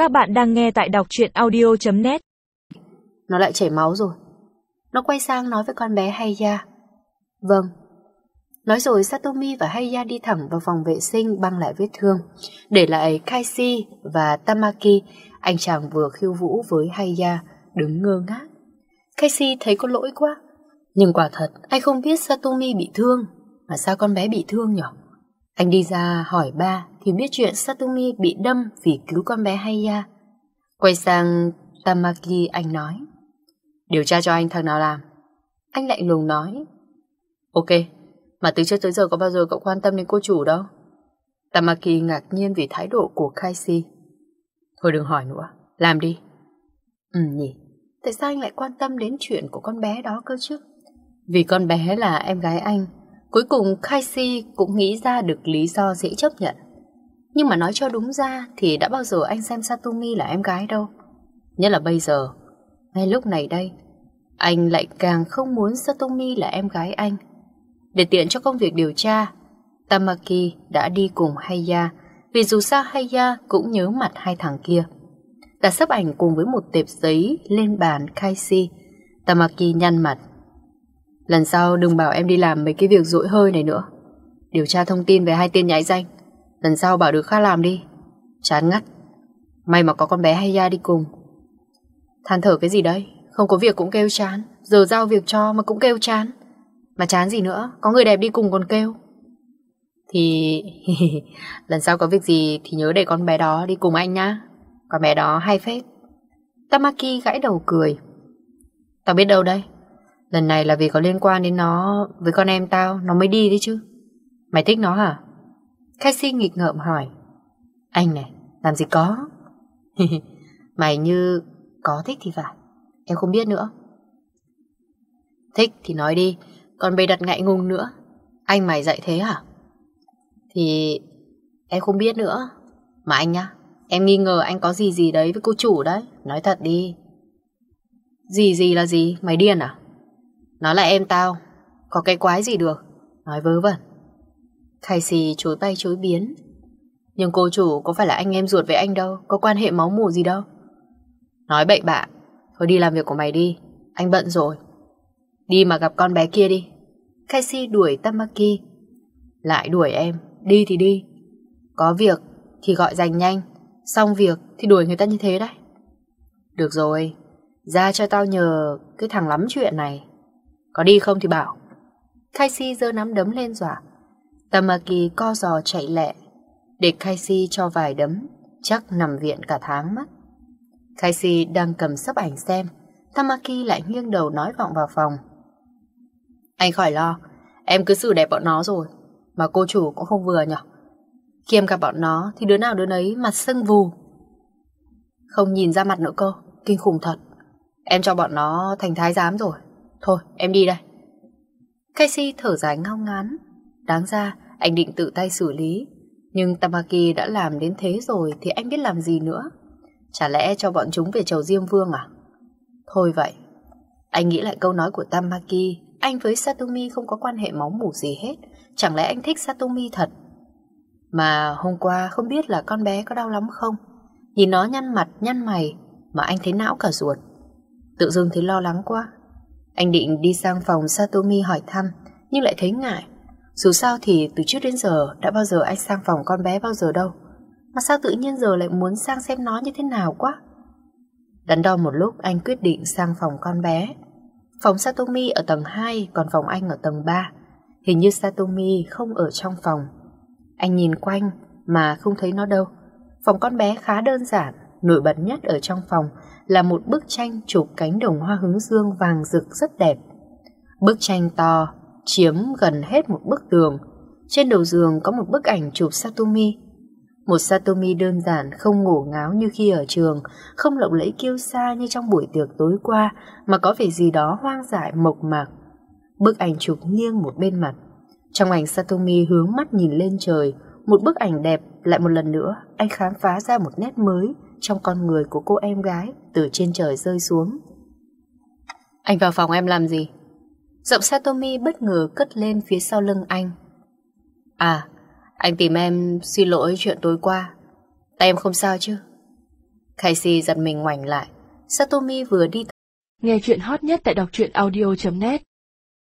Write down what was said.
Các bạn đang nghe tại đọc truyện audio.net. Nó lại chảy máu rồi. Nó quay sang nói với con bé Haya. Vâng. Nói rồi Satomi và Haya đi thẳng vào phòng vệ sinh băng lại vết thương, để lại Kaishi và Tamaki. Anh chàng vừa khiêu vũ với Haya đứng ngơ ngác. Kaishi thấy có lỗi quá, nhưng quả thật anh không biết Satomi bị thương. Mà sao con bé bị thương nhỉ? Anh đi ra hỏi ba thì biết chuyện Satomi bị đâm vì cứu con bé Haya. Quay sang Tamaki, anh nói, điều tra cho anh thằng nào làm. Anh lạnh lùng nói, ok, mà từ trước tới giờ có bao giờ cậu quan tâm đến cô chủ đâu? Tamaki ngạc nhiên vì thái độ của Kaishi. Thôi đừng hỏi nữa, làm đi. Nhỉ, tại sao anh lại quan tâm đến chuyện của con bé đó cơ chứ? Vì con bé là em gái anh. Cuối cùng Kaishi cũng nghĩ ra được lý do dễ chấp nhận. Nhưng mà nói cho đúng ra thì đã bao giờ anh xem Satomi là em gái đâu. Nhất là bây giờ, ngay lúc này đây, anh lại càng không muốn Satomi là em gái anh. Để tiện cho công việc điều tra, Tamaki đã đi cùng Haya, vì dù sao Haya cũng nhớ mặt hai thằng kia. Đặt sấp ảnh cùng với một tệp giấy lên bàn Kaishi, Tamaki nhăn mặt. Lần sau đừng bảo em đi làm mấy cái việc dỗi hơi này nữa. Điều tra thông tin về hai tên nhãi danh, lần sau bảo được khác làm đi. Chán ngắt. May mà có con bé Haya đi cùng. Than thở cái gì đấy? Không có việc cũng kêu chán. Giờ giao việc cho mà cũng kêu chán. Mà chán gì nữa, có người đẹp đi cùng còn kêu. Thì lần sau có việc gì thì nhớ để con bé đó đi cùng anh nhá. Con bé đó hay phết. Tamaki gãi đầu cười. Tao biết đâu đây. Lần này là vì có liên quan đến nó với con em tao, nó mới đi đấy chứ. Mày thích nó hả? Kaishi nghịch ngợm hỏi. Anh này, làm gì có. Mày như có thích thì phải. Em không biết nữa. Thích thì nói đi, còn bày đặt ngại ngùng nữa. Anh mày dạy thế hả? Thì em không biết nữa. Mà anh nhá, em nghi ngờ anh có gì đấy với cô chủ đấy. Nói thật đi. Gì là gì? Mày điên à? Nó là em tao, có cái quái gì được. Nói vớ vẩn. Kaishi chối bay chối biến. Nhưng cô chủ có phải là anh em ruột với anh đâu, có quan hệ máu mủ gì đâu. Nói bậy bạ. Thôi đi làm việc của mày đi, anh bận rồi. Đi mà gặp con bé kia đi. Kaishi đuổi Tamaki. Lại đuổi em, đi thì đi. Có việc thì gọi dành nhanh, xong việc thì đuổi người ta như thế đấy. Được rồi, ra cho tao nhờ cái thằng lắm chuyện này. Có đi không thì bảo. Kaishi giơ nắm đấm lên dọa. Tamaki co giò chạy lẹ. Để Kaishi cho vài đấm, chắc nằm viện cả tháng mất. Kaishi đang cầm sấp ảnh xem, Tamaki lại nghiêng đầu nói vọng vào phòng. Anh khỏi lo, em cứ xử đẹp bọn nó rồi. Mà cô chủ cũng không vừa nhỉ. Khi em gặp bọn nó thì đứa nào đứa nấy mặt sưng vù. Không nhìn ra mặt nữa cơ, kinh khủng thật. Em cho bọn nó thành thái giám rồi. Thôi em đi đây. Kaishi thở dài ngao ngán. Đáng ra anh định tự tay xử lý, nhưng Tamaki đã làm đến thế rồi thì anh biết làm gì nữa. Chả lẽ cho bọn chúng về chầu Diêm Vương à? Thôi vậy. Anh nghĩ lại câu nói của Tamaki. Anh với Satomi không có quan hệ máu mủ gì hết. Chẳng lẽ anh thích Satomi thật? Mà hôm qua không biết là con bé có đau lắm không? Nhìn nó nhăn mặt nhăn mày mà anh thấy não cả ruột. Tự dưng thấy lo lắng quá. Anh định đi sang phòng Satomi hỏi thăm, nhưng lại thấy ngại. Dù sao thì từ trước đến giờ đã bao giờ anh sang phòng con bé bao giờ đâu. Mà sao tự nhiên giờ lại muốn sang xem nó như thế nào quá. Đắn đo một lúc anh quyết định sang phòng con bé. Phòng Satomi ở tầng 2, còn phòng anh ở tầng 3. Hình như Satomi không ở trong phòng. Anh nhìn quanh mà không thấy nó đâu. Phòng con bé khá đơn giản. Nổi bật nhất ở trong phòng là một bức tranh chụp cánh đồng hoa hướng dương vàng rực rất đẹp. Bức tranh to, chiếm gần hết một bức tường. Trên đầu giường có một bức ảnh chụp Satomi. Một Satomi đơn giản, không ngổ ngáo như khi ở trường, không lộng lẫy kiêu sa như trong buổi tiệc tối qua, mà có vẻ gì đó hoang dại mộc mạc. Bức ảnh chụp nghiêng một bên mặt. Trong ảnh Satomi hướng mắt nhìn lên trời. Một bức ảnh đẹp. Lại một lần nữa anh khám phá ra một nét mới trong con người của cô em gái từ trên trời rơi xuống. Anh vào phòng em làm gì? Giọng Satomi bất ngờ cất lên phía sau lưng anh. À, anh tìm em xin lỗi chuyện tối qua. Tay em không sao chứ? Casey giật mình ngoảnh lại. Satomi vừa đi. Nghe chuyện hot nhất tại đọc truyện audio.net